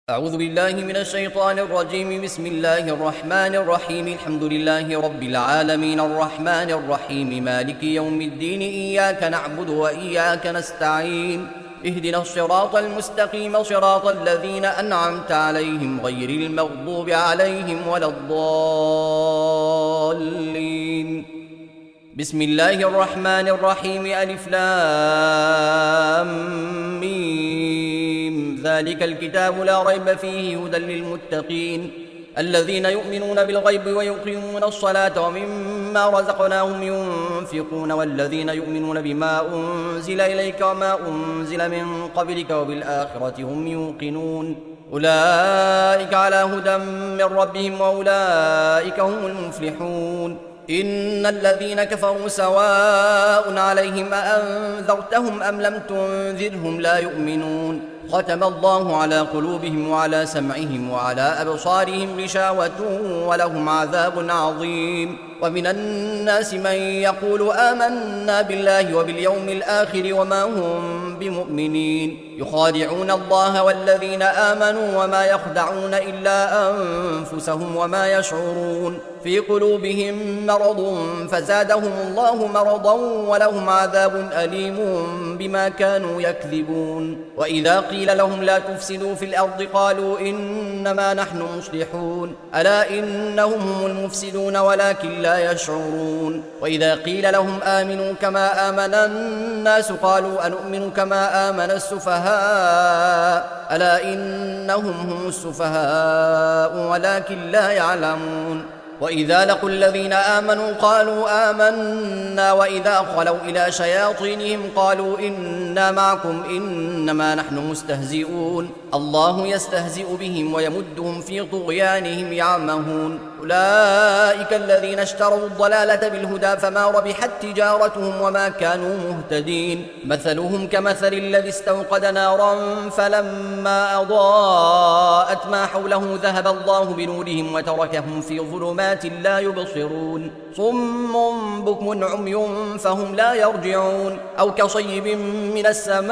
أعوذ بالله من الشيطان الرجيم. بسم الله الرحمن الرحيم. الحمد لله رب العالمين الرحمن الرحيم مالك يوم الدين. إياك نعبد وإياك نستعين. اهدنا الصراط المستقيم صراط الذين أنعمت عليهم غير المغضوب عليهم ولا الضالين. بسم الله الرحمن الرحيم. ألف لام ميم. ذلك الكتاب لا ريب فيه هدى للمتقين الذين يؤمنون بالغيب ويقيمون الصلاة ومما رزقناهم ينفقون والذين يؤمنون بما أنزل إليك وما أنزل من قبلك وبالآخرة هم يوقنون. أولئك على هدى من ربهم وأولئك هم المفلحون. إن الذين كفروا سواء عليهم أأنذرتهم أم لم تنذرهم لا يؤمنون. ختم الله على قلوبهم وعلى سمعهم وعلى أبصارهم غشاوة ولهم عذاب عظيم. ومن الناس من يقول آمنا بالله وباليوم الآخر وما هم بمؤمنين. يخادعون الله والذين آمنوا وما يخدعون إلا أنفسهم وما يشعرون. في قلوبهم مرض فزادهم الله مرضا ولهم عذاب أليم بما كانوا يكذبون. وإذا قيل لهم لا تفسدوا في الأرض قالوا إنما نحن مصلحون ألا إنهم هم المفسدون ولكن لا يشعرون. وإذا قيل لهم آمنوا كما آمن الناس قالوا أنؤمن كما آمن السفهاء ألا إنهم هم السفهاء ولكن لا يعلمون. وإذا لقوا الذين آمنوا قالوا آمنا وإذا خلوا إلى شياطينهم قالوا إنا معكم إنما نحن مستهزئون. الله يستهزئ بهم ويمدهم في طغيانهم يعمهون. أولئك الذين اشتروا الضلالة بالهدى فما ربحت تجارتهم وما كانوا مهتدين. مثلهم كمثل الذي استوقد نارا فلما أضاءت ما حوله ذهب الله بنورهم وتركهم في ظلمات لا يبصرون. صم بكم عمي فهم لا يرجعون. أو كصيب من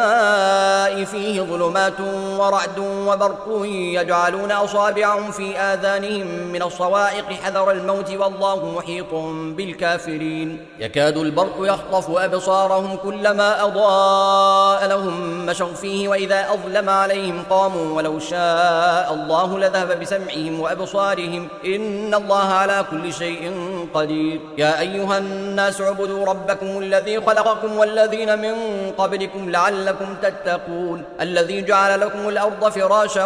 السماء فيه ظلمات ورعد وبرق يجعلون أصابعهم في آذانهم من الصواعق حذر الموت والله محيط بالكافرين. يكاد البرق يخطف أبصارهم كلما أضاء لهم مشوا فيه وإذا أظلم عليهم قاموا ولو شاء الله لذهب بسمعهم وأبصارهم إن الله على كل شيء قدير. يا أيها الناس اعبدوا ربكم الذي خلقكم والذين من قبلكم لعلكم تتقون. الذي جعل لكم الأرض فراشا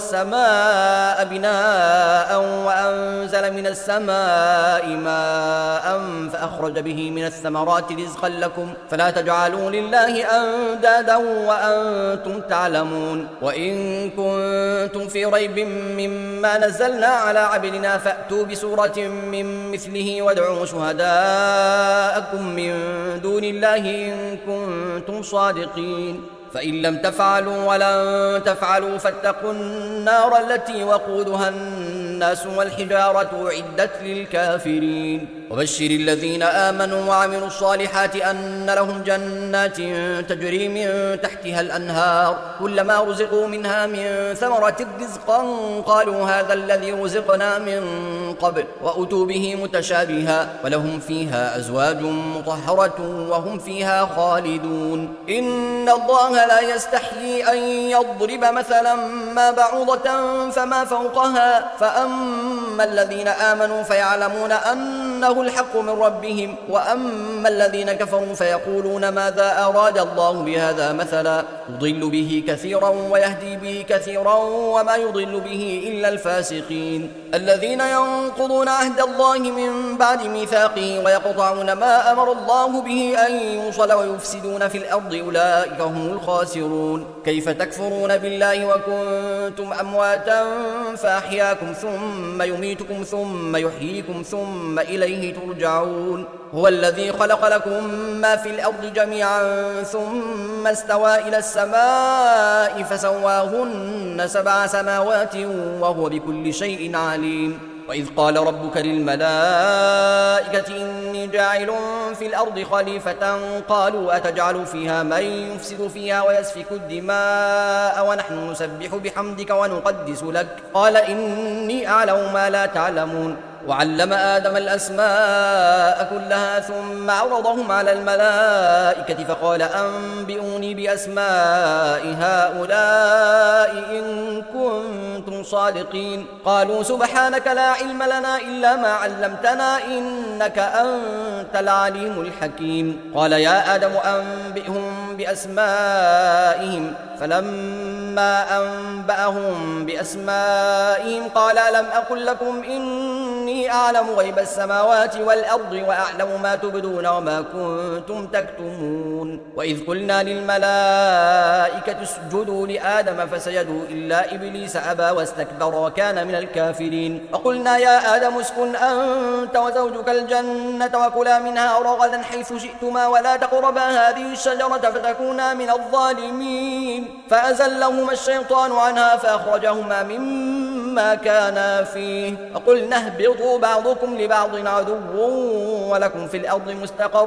والسماء بناء وأنزل من السماء ماء فأخرج به من الثمرات رزقا لكم فلا تجعلوا لله أندادا وأنتم تعلمون. وإن كنتم في ريب مما نزلنا على عبدنا فأتوا بسورة من مثله وادعوا شهداءكم من دون الله إن كنتم صادقين. فإن لم تفعلوا ولن تفعلوا فاتقوا النار التي وقودها الناس والحجارة أعدت للكافرين. وبشر الذين آمنوا وعملوا الصالحات أن لهم جنات تجري من تحتها الأنهار كلما رزقوا منها من ثمرة رزقا قالوا هذا الذي رزقنا من قبل وأتوا به متشابها ولهم فيها أزواج مطهرة وهم فيها خالدون. إن الله لا يستحيي أن يضرب مثلا ما بعوضة فما فوقها فأما الذين آمنوا فيعلمون أنه الحق من ربهم وأما الذين كفروا فيقولون ماذا أراد الله بهذا مثلا يضل به كثيرا ويهدي به كثيرا وما يضل به إلا الفاسقين. الذين ينقضون عهد الله من بعد ميثاقه ويقطعون ما أمر الله به أن يوصل ويفسدون في الأرض أولئك هم الخاسرون. كيف تكفرون بالله وكنتم أمواتا فأحياكم ثم يميتكم ثم يحييكم ثم إليه ترجعون. هو الذي خلق لكم ما في الأرض جميعا ثم استوى إلى السماء فسواهن 7 سماوات وهو بكل شيء عليم. وإذ قال ربك للملائكة إني جاعل في الأرض خليفة قالوا أتجعل فيها من يفسد فيها ويسفك الدماء ونحن نسبح بحمدك ونقدس لك قال إني أعلم ما لا تعلمون وعلم آدم الأسماء كلها ثم عرضهم على الملائكة فقال أنبئوني بأسماء هؤلاء إن كنتم صادقين قالوا سبحانك لا علم لنا إلا ما علمتنا إنك أنت العليم الحكيم قال يا آدم أنبئهم بأسمائهم فلما أنبأهم بأسمائهم قال ألم أقل لكم إني أعلم غيب السماوات والأرض وأعلم ما تبدون وما كنتم تكتمون وإذ قلنا للملائكة اسجدوا لآدم فسجدوا إلا إبليس أبى واستكبر وكان من الكافرين وقلنا يا آدم اسكن أنت وزوجك الجنة وكلا منها رغدا حيث شئتما ولا تقربا هذه الشجرة فتكونا من الظالمين فأزلهما الشيطان عنها فأخرجهما مما كانا فيه وقلنا اهبطوا بعضكم لبعض عدو ولكم في الأرض مستقر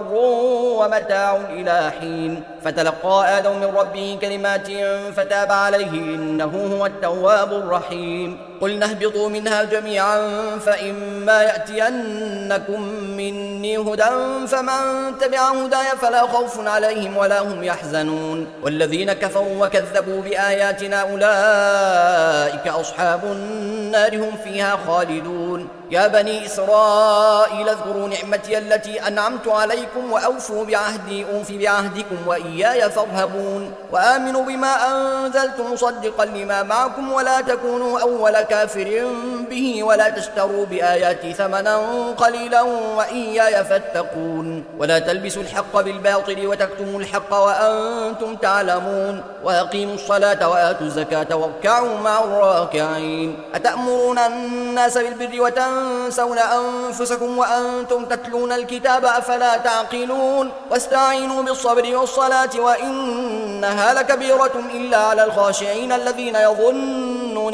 ومتاع إلى حين فتلقى آدم من ربه كلمات فتاب عليه إنه هو التواب الرحيم قلنا اهبطوا منها جميعا فإما يأتينكم مني هدى فمن تبع هداي فلا خوف عليهم ولا هم يحزنون والذين كفروا وكذبوا بآياتنا أولئك أصحاب النار هم فيها خالدون يا بني إسرائيل اذكروا نعمتي التي أنعمت عليكم وأوفوا بعهدي أوف بعهدكم وإياي فارهبون وآمنوا بما أنزلت مصدقا لما معكم ولا تكونوا أول كافر به ولا تشتروا بآياتي ثمنا قليلا وإياي فاتقون ولا تلبسوا الحق بالباطل وتكتموا الحق وأنتم تعلمون وأقيموا الصلاة وآتوا الزكاة واركعوا مع الراكعين أتأمرون الناس بالبر وتنسون أنفسكم وأنتم تتلون الكتاب أفلا تعقلون واستعينوا بالصبر والصلاة وإنها لكبيرة إلا على الخاشعين الذين يظنون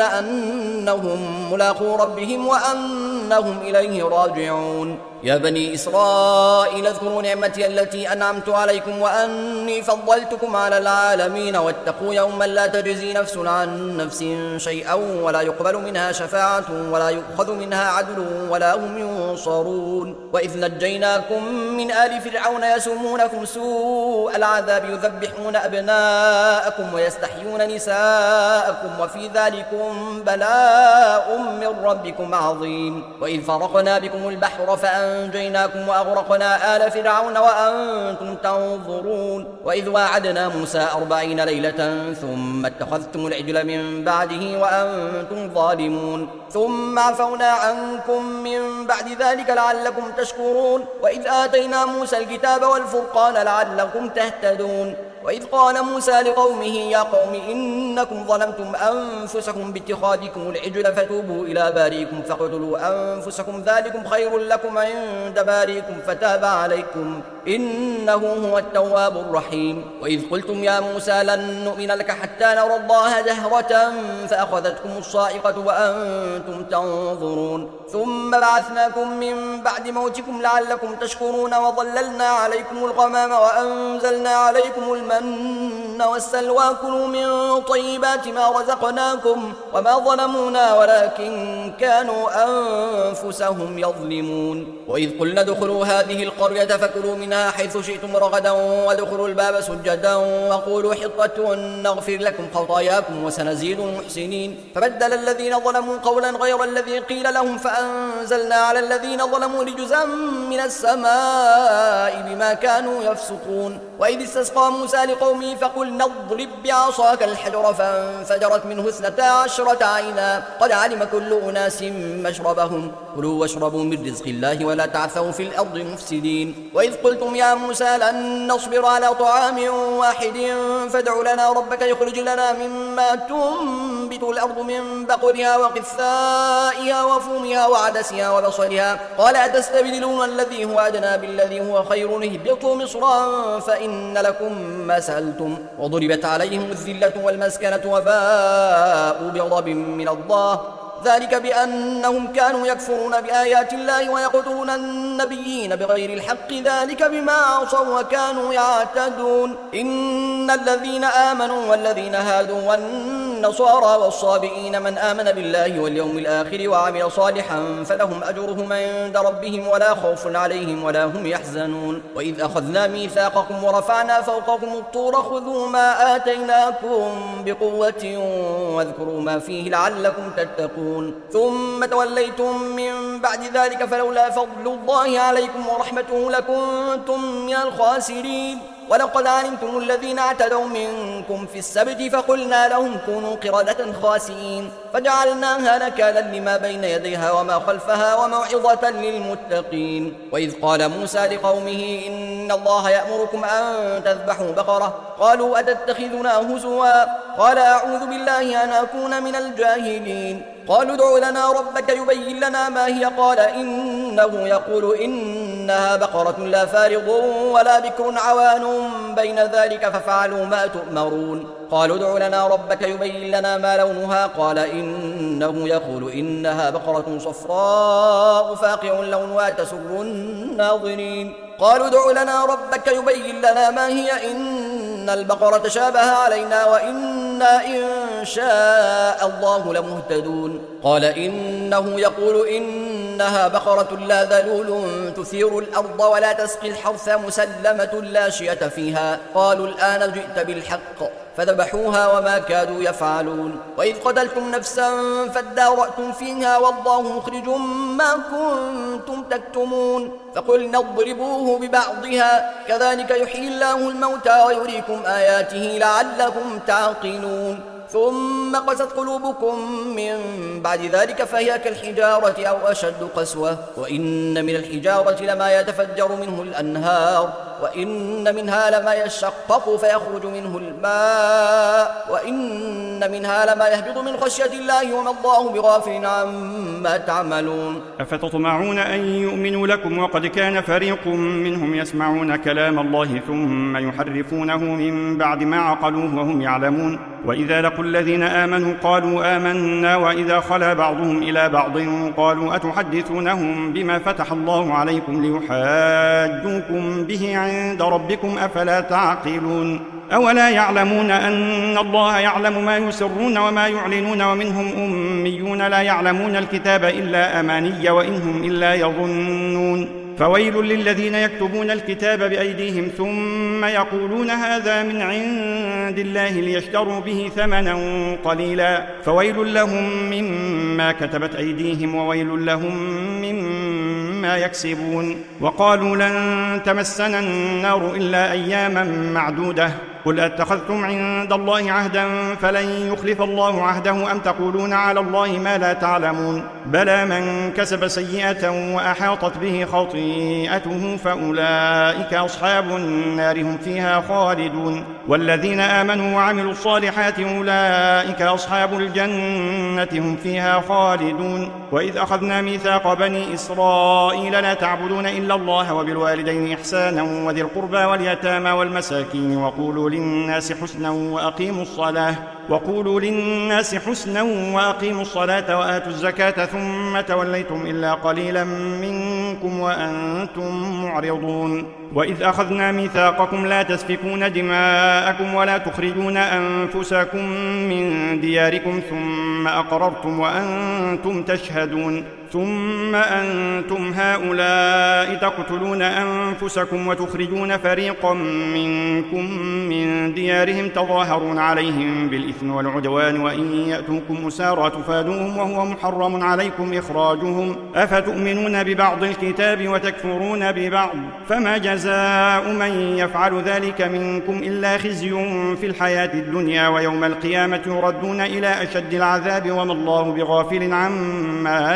أنهم ملاقو ربهم وأنهم إليه راجعون يا بني إسرائيل اذكروا نعمتي التي أنعمت عليكم وأني فضلتكم على العالمين واتقوا يوما لا تجزي نفس عن نفس شيئا ولا يقبل منها شفاعة ولا يؤخذ منها عدل ولا هم ينصرون وإذ نجيناكم من آل فرعون يسومونكم سوء العذاب يذبحون أبناءكم ويستحيون نساءكم وفي ذلكم بلاء من ربكم عظيم وإذ فرقنا بكم البحر فأنجيناكم وأغرقنا آل فرعون وأنتم تنظرون وإذ واعدنا موسى 40 ليلة ثم اتخذتم العجل من بعده وأنتم ظالمون ثم عفونا عنكم من بعد ذلك لعلكم تشكرون وإذ آتينا موسى الكتاب والفرقان لعلكم تهتدون وإذ قال موسى لقومه يا قوم إنكم ظلمتم أنفسكم باتخاذكم العجل فتوبوا إلى بارئكم فاقتلوا أنفسكم ذلكم خير لكم عند بارئكم فتاب عليكم إنه هو التواب الرحيم وإذ قلتم يا موسى لن نؤمن لك حتى نرى الله جهرة فأخذتكم الصاعقة وأنتم تنظرون ثم بعثناكم من بعد موتكم لعلكم تشكرون وظللنا عليكم الغمام وأنزلنا عليكم المن والسلوى كلوا من طيبات ما رزقناكم وما ظلمونا ولكن كانوا أنفسهم يظلمون وإذ قلنا ادخلوا هذه القرية فكلوا منها حيث شئتم رغدا وادخلوا الباب سجدا وقولوا حطة نغفر لكم خطاياكم وسنزيد المحسنين فبدل الذين ظلموا قولا غير الذي قيل لهم فأنزلنا على الذين ظلموا رجزا من السماء بما كانوا يفسقون وإذ استسقى موسى لقومه فقلنا اضرب بعصاك الحجر فانفجرت منه 12 عينا قد علم كل أناس مشربهم كلوا واشربوا من رزق الله ولا تعثوا في الأرض مفسدين وإذ قلتم يا موسى لن نصبر على طعام واحد فادع لنا ربك يخرج لنا مما تنبت الأرض من بقلها وقثائها وفومها وعدسها وبصلها قال أتستبدلون الذي هو أدنى بالذي هو خير اهبطوا مصرا فإن لكم ما سألتم وضربت عليهم الذلة والمسكنة وباءوا بغضب من الله ذلك بأنهم كانوا يكفرون بآيات الله ويقتلون النبيين بغير الحق ذلك بما عصوا وكانوا يعتدون إن الذين آمنوا والذين هادوا والنصارى والصابئين من آمن بالله واليوم الآخر وعمل صالحا فلهم أجرهم عند ربهم ولا خوف عليهم ولا هم يحزنون وإذ أخذنا ميثاقكم ورفعنا فوقكم الطور خذوا ما آتيناكم بقوة واذكروا ما فيه لعلكم تتقون ثم توليتم من بعد ذلك فلولا فضل الله عليكم ورحمته لكنتم من الخاسرين ولقد علمتم الذين اعتدوا منكم في السبت فقلنا لهم كونوا قردة خاسئين فجعلناها نكالا لما بين يديها وما خلفها وموعظة للمتقين وإذ قال موسى لقومه إن الله يأمركم أن تذبحوا بقرة قالوا أتتخذنا هزوا قال أعوذ بالله أن أكون من الجاهلين قالوا ادع لنا ربك يبين لنا ما هي قال إنه يقول إنها بقرة لا فارض ولا بكر عوان بين ذلك ففعلوا ما تؤمرون قالوا ادع لنا ربك يبين لنا ما لونها قال إنه يقول إنها بقرة صفراء فاقع لونها تسر الناظرين قالوا ادع لنا ربك يبين لنا ما هي إن البقرة شابه علينا وإنا إن شاء الله لمهتدون قال إنه يقول إنها بقرة لا ذلول تثير الأرض ولا تسقي الحرث مسلمة لا شية فيها قالوا الآن جئت بالحق فذبحوها وما كادوا يفعلون وإذ قتلتم نفسا فادارأتم فيها والله مخرج ما كنتم تكتمون فقلنا اضربوه ببعضها كذلك يحيي الله الموتى ويريكم آياته لعلكم تعقلون ثم قست قلوبكم من بعد ذلك فهي كالحجارة أو أشد قسوة وإن من الحجارة لما يتفجر منه الأنهار وإن منها لما يشقق فيخرج منه الماء وإن منها لما يهبط من خشية الله وما الله بغافل عما تعملون أفتطمعون أن يؤمنوا لكم وقد كان فريق منهم يسمعون كلام الله ثم يحرفونه من بعد ما عقلوه وهم يعلمون وإذا لقوا الذين آمنوا قالوا آمنا وإذا خلا بعضهم إلى بعض قالوا أتحدثونهم بما فتح الله عليكم ليحاجوكم به عند ربكم أفلا تعقلون أولا يعلمون أن الله يعلم ما يسرون وما يعلنون ومنهم أميون لا يعلمون الكتاب إلا أماني وإنهم إلا يظنون فويل للذين يكتبون الكتاب بأيديهم ثم يقولون هذا من عند الله ليشتروا به ثمنا قليلا فويل لهم مما كتبت أيديهم وويل لهم مما يكسبون وقالوا لن تمسنا النار إلا أياما معدودة قل أتخذتم عند الله عهدا فلن يخلف الله عهده أم تقولون على الله ما لا تعلمون بلى من كسب سيئة وأحاطت به خطيئته فأولئك أصحاب النار هم فيها خالدون والذين آمنوا وعملوا الصالحات أولئك أصحاب الجنة هم فيها خالدون وإذ أخذنا ميثاق بني إسرائيل لا تعبدون إلا الله وبالوالدين إحسانا وذي القربى واليتامى والمساكين وقولوا للناس حسنا وأقيموا الصلاة وآتوا الزكاة ثم توليتم إلا قليلا منكم وأنتم معرضون وإذ أخذنا ميثاقكم لا تسفكون دماءكم ولا تخرجون أنفسكم من دياركم ثم أقررتم وأنتم تشهدون ثم أنتم هؤلاء تقتلون أنفسكم وتخرجون فريقا منكم من ديارهم تظاهرون عليهم بالإثم والعدوان وإن يأتوكم أسارى تفادوهم وهو محرم عليكم إخراجهم أفتؤمنون ببعض الكتاب وتكفرون ببعض فما جزاء من يفعل ذلك منكم إلا خزي في الحياة الدنيا ويوم القيامة يردون إلى أشد العذاب وما الله بغافل عما تعملون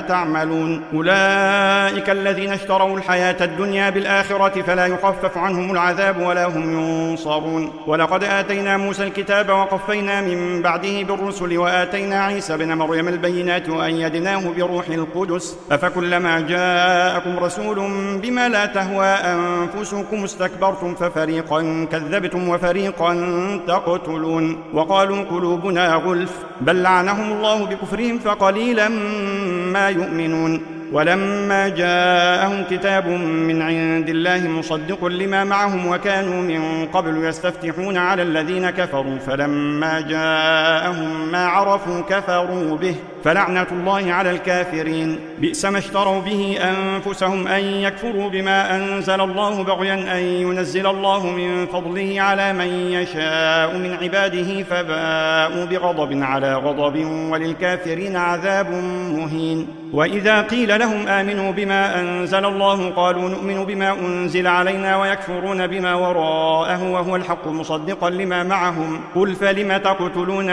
يعملون. أولئك الذين اشتروا الحياة الدنيا بالآخرة فلا يخفف عنهم العذاب ولا هم ينصرون. ولقد آتينا موسى الكتاب وقفينا من بعده بالرسل وآتينا عيسى بن مريم البينات وأيدناه بروح القدس أفكلما جاءكم رسول بما لا تهوى أنفسكم استكبرتم ففريقا كذبتم وفريقا تقتلون. وقالوا قلوبنا غلف بل لعنهم الله بكفرهم فقليلا ما يؤمنون. ولما جاءهم كتاب من عند الله مصدق لما معهم وكانوا من قبل يستفتحون على الذين كفروا فلما جاءهم ما عرفوا كفروا به فلعنة الله على الكافرين. بئس ما اشتروا به أنفسهم أن يكفروا بما أنزل الله بغيا أن ينزل الله من فضله على من يشاء من عباده فباءوا بغضب على غضب وللكافرين عذاب مهين. وإذا قيل لهم آمنوا بما أنزل الله قالوا نؤمن بما أنزل علينا ويكفرون بما وراءه وهو الحق مصدقا لما معهم قل فلم تقتلون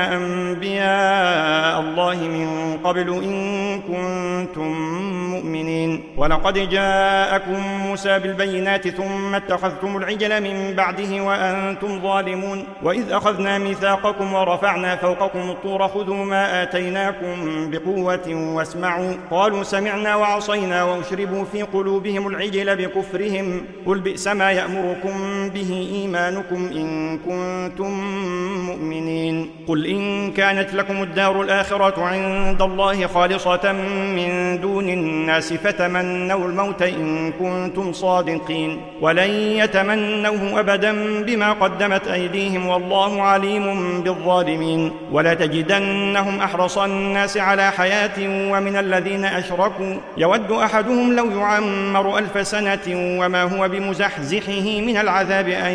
أنبياء الله من قبل إن كنتم مؤمنين. ولقد جاءكم موسى بالبينات ثم اتخذتم العجل من بعده وأنتم ظالمون. وإذ أخذنا ميثاقكم ورفعنا فوقكم الطور خذوا ما آتيناكم بقوة واسمعوا قالوا سمعنا وعصينا وأشربوا في قلوبهم العجل بكفرهم قل بئس ما يأمركم به إيمانكم إن كنتم مؤمنين. قل إن كانت لكم الدار الآخرة عند الله خالصة من دون الناس فتمنوا الموت إن كنتم صادقين ولن يتمنوه أبدا بما قدمت أيديهم والله عليم بالظالمين. ولا تجدنهم أحرص الناس على حياة ومن الذين أشركوا يود أحدهم لو يعمر 1000 سنة وما هو بمزحزحه من العذاب أن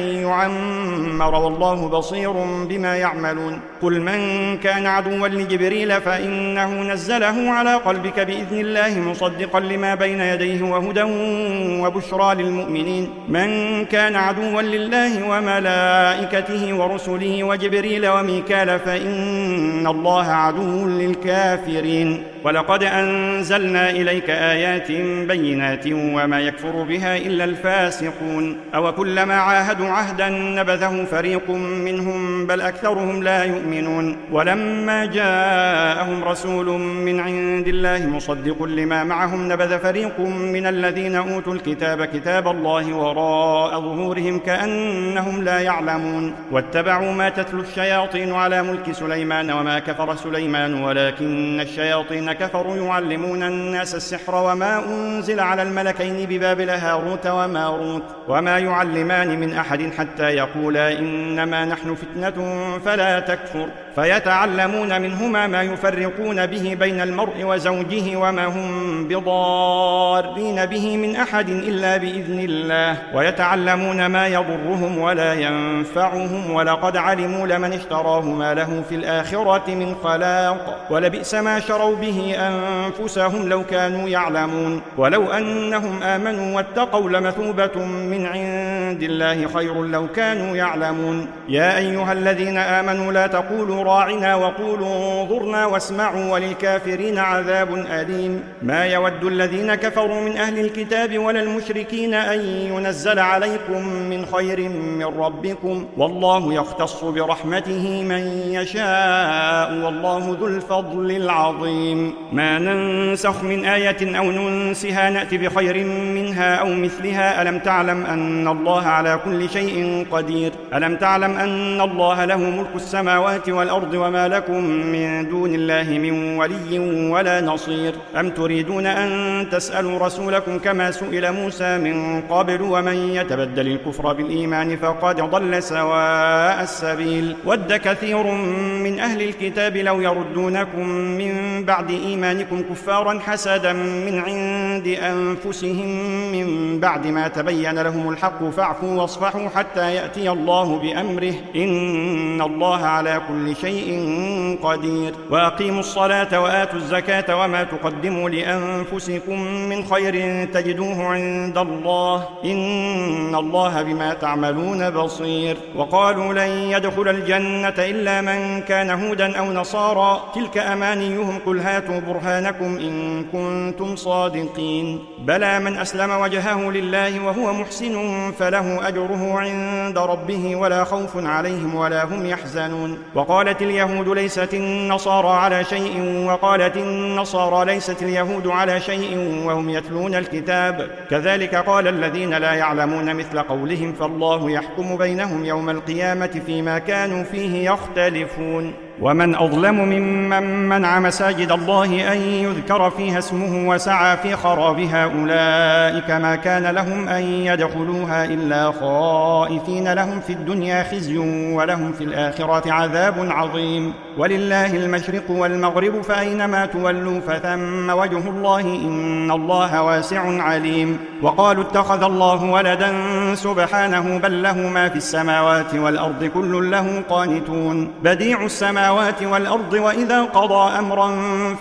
يعمر والله بصير بما يعملون. قل من كان عدوا لجبريل فإنه نزله على قلبك بإذن الله مصدقا لما بين يديه وهدى وبشرى للمؤمنين. من كان عدوا لله وملائكته ورسله وجبريل وميكال فإن الله عدو للكافرين. ولقد أنزلنا إليك آيات بينات وما يكفر بها إلا الفاسقون. أو كلما عاهدوا عهدا نبذه فريق منهم بل أكثرهم لا يؤمنون. ولما جاءهم رسول من عند الله مصدق لما معهم نبذ فريق من الذين أوتوا الكتاب كتاب الله وراء ظهورهم كأنهم لا يعلمون. واتبعوا ما تتلو الشياطين على ملك سليمان وما كفر سليمان ولكن الشياطين كفروا يعلمون الناس السحر وما أنزل على الملكين ببابل هاروت وماروت وما يعلمان من أحد حتى يقولا إنما نحن فتنة فلا تكفر فيتعلمون منهما ما يفرقون به بين المرء وزوجه وما هم بضارين به من أحد إلا بإذن الله ويتعلمون ما يضرهم ولا ينفعهم ولقد علموا لمن اشتراه ما له في الآخرة من خلاق ولبئس ما شروا به أنفسهم لو كانوا يعلمون. ولو أنهم آمنوا واتقوا لمثوبة من عند الله خير لو كانوا يعلمون. يا أيها الذين آمنوا لا تقولوا راعنا وقولوا انظرنا واسمعوا وللكافرين عذاب أليم. ما يود الذين كفروا من أهل الكتاب ولا المشركين أن ينزل عليكم من خير من ربكم والله يختص برحمته من يشاء والله ذو الفضل العظيم. ما ننسخ من آية أو ننسها نأتي بخير منها أو مثلها ألم تعلم أن الله على كل شيء قدير. ألم تعلم أن الله له ملك السماوات والأرض وما لكم من دون الله من ولي ولا نصير. أم تريدون أن تسألوا رسولكم كما سئل موسى من قبل ومن يتبدل الكفر بالإيمان فقد ضل سواء السبيل. ود كثير من أهل الكتاب لو يردونكم من بعد إيمانكم كفارا حسدا من عند أنفسهم من بعد ما تبين لهم الحق فاعفوا واصفحوا حتى يأتي الله بأمره إن الله على كل شيء قدير. وأقيموا الصلاة وآتوا الزكاة وما تقدموا لأنفسكم من خير تجدوه عند الله إن الله بما تعملون بصير. وقالوا لن يدخل الجنة إلا من كان هودا أو نصارى تلك أمانيهم قل هاتوا برهانكم إن كنتم صادقين بلى من أسلم وجهه لله وهو محسن فله أجره عند ربه ولا خوف عليهم ولا هم يحزنون. وقالت اليهود ليست النصارى على شيء وقالت النصارى ليست اليهود على شيء وهم يتلون الكتاب كذلك قال الذين لا يعلمون مثل قولهم فالله يحكم بينهم يوم القيامة فيما كانوا فيه يختلفون. ومن أظلم ممن منع مساجد الله أن يذكر فيها اسمه وسعى في خرابها أولئك ما كان لهم أن يدخلوها إلا خائفين لهم في الدنيا خزي ولهم في الآخرة عذاب عظيم. ولله المشرق والمغرب فأينما تولوا فثم وجه الله إن الله واسع عليم. وقالوا اتخذ الله ولدا سبحانه بل له ما في السماوات والأرض كل له قانتون بديع السماوات والأرض وإذا قضى أمرا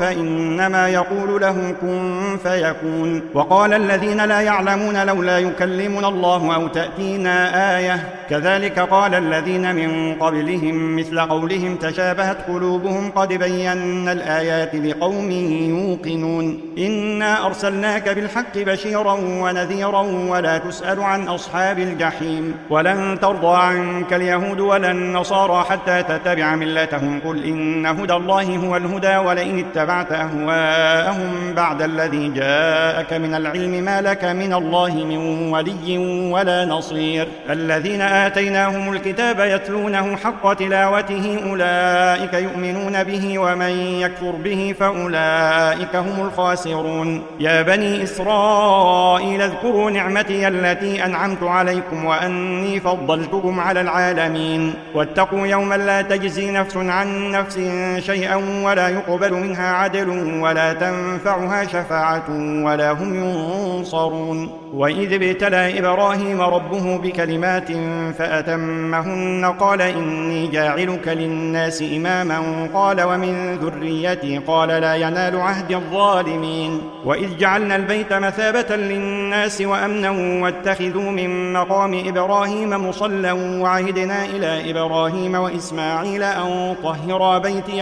فإنما يقول له كن فيكون. وقال الذين لا يعلمون لولا يكلمنا الله أو تأتينا آية كذلك قال الذين من قبلهم مثل قولهم تشابهت قلوبهم قد بينا الآيات لقوم يوقنون. إنا أرسلناك بالحق بشيرا ونذيرا ولا تسأل عن أصحاب الجحيم. ولن ترضى عنك اليهود ولا النصارى حتى تتبع ملتهم قل إن هدى الله هو الهدى ولئن اتبعت أهواءهم بعد الذي جاءك من العلم ما لك من الله من ولي ولا نصير. الذين آتيناهم الكتاب يتلونه حق تلاوته أولئك يؤمنون به ومن يكفر به فأولئك هم الخاسرون. يا بني إسرائيل اذكروا نعمتي التي أنعمت عليكم وأني فضلتكم على العالمين. واتقوا يوما لا تجزي نفس عن نفس شيئا ولا يقبل منها عدل ولا تنفعها شفاعة ولا هم ينصرون. وإذ ابتلى إبراهيم ربه بكلمات فأتمهن قال إني جاعلك للناس إماما قال ومن ذريتي قال لا ينال عهد الظالمين. وإذ جعلنا البيت مثابة للناس وأمنا واتخذوا من مقام إبراهيم مصلى وعهدنا إلى إبراهيم وإسماعيل أن طهرا بيتي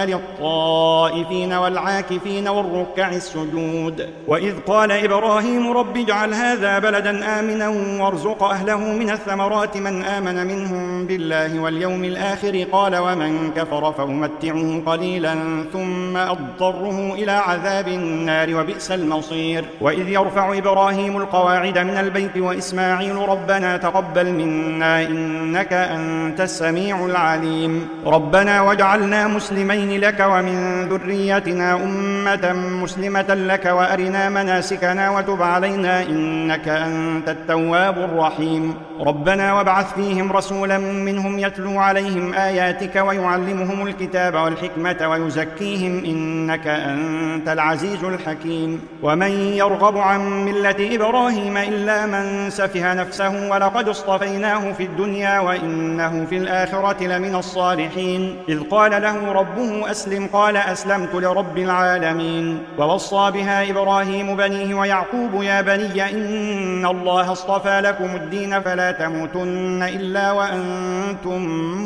للطائفين والعاكفين والركع السجود. وإذ قال إبراهيم رب اجعل هذا بلدا آمنا وارزق أهله من الثمرات من آمن منهم بالله واليوم الآخر قال ومن كفر فأمتعه قليلا ثم أضطره إلى عذاب النار وبئس المصير. وإذ يرفع إبراهيم القواعد من البيت وإسماعيل ربنا تقبل منا إنك أنت السميع العليم. ربنا واجعلنا مسلمين لك ومن ذريتنا أمة مسلمة لك وأرنا مناسكنا وتب علينا إنك أنت التواب الرحيم. ربنا وابعث فيهم رسولا منهم يتلو عليهم آياتك ويعلمهم الكتاب والحكمة ويزكيهم إنك أنت العزيز الحكيم. ومن يرغب عن ملة إبراهيم إلا من سفه نفسه ولقد اصطفيناه في الدنيا وإنه في الآخرة لمن الصالحين. إذ قال له ربه أسلم قال أسلمت لرب العالمين. ووصى بها إبراهيم بنيه ويعقوب يا بني إن الله اصطفى لكم الدين فلا تموتن إلا وأنتم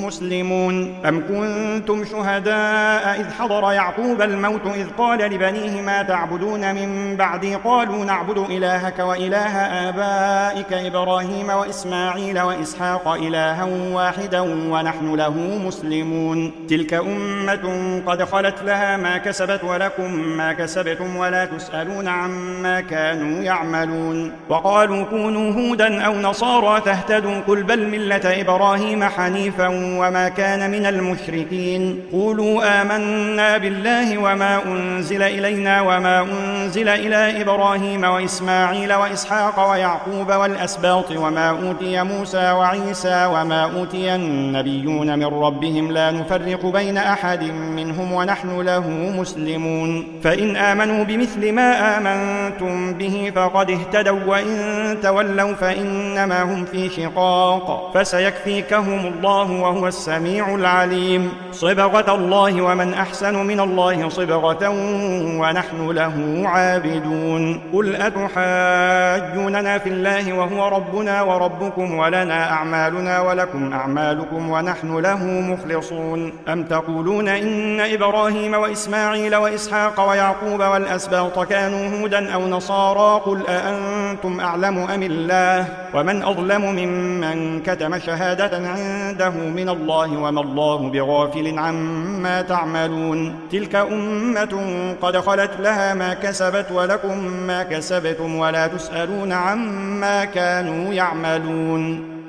مسلمون. أم كنتم شهداء إذ حضر يعقوب الموت إذ قال لبنيه ما تعبدون من بعدي قالوا نعبد إلهك وإله آبائك إبراهيم وإسماعيل وإسحاق إلها واحدا ونحن له مسلمون. تلك أمة قد خلت لها ما كسبت ولكم ما كسبتم ولا تسألون عما كانوا يعملون. وقالوا كونوا هودا أو نصارى تهتدوا قل بل ملة إبراهيم حنيفا وما كان من المشركين. قولوا آمنا بالله وما أنزل إلينا وما أنزل إلى إبراهيم وإسماعيل وإسحاق ويعقوب والأسباط وما أوتي موسى وعيسى وما أوتي النبيون من ربهم لا نفرق بين أحد منهم ونحن له مسلمون. فإن آمنوا بمثل ما آمنتم به فقد اهتدوا وإن تولوا فإنما هم في في شقاق فسيكفيكهم الله وهو السميع العليم. صبغة الله ومن أحسن من الله صبغة ونحن له عابدون. قل أتحاجوننا في الله وهو ربنا وربكم ولنا أعمالنا ولكم أعمالكم ونحن له مخلصون. أم تقولون إن إبراهيم وإسماعيل وإسحاق ويعقوب والأسباط كانوا هودا أو نصارى قل أأنتم أعلم أم الله ومن أظلم ممن كتم شهادة عنده من الله وما الله بغافل عما تعملون. تلك أمة قد خلت لها ما كسبت ولكم ما كسبتم ولا تسألون عما كانوا يعملون.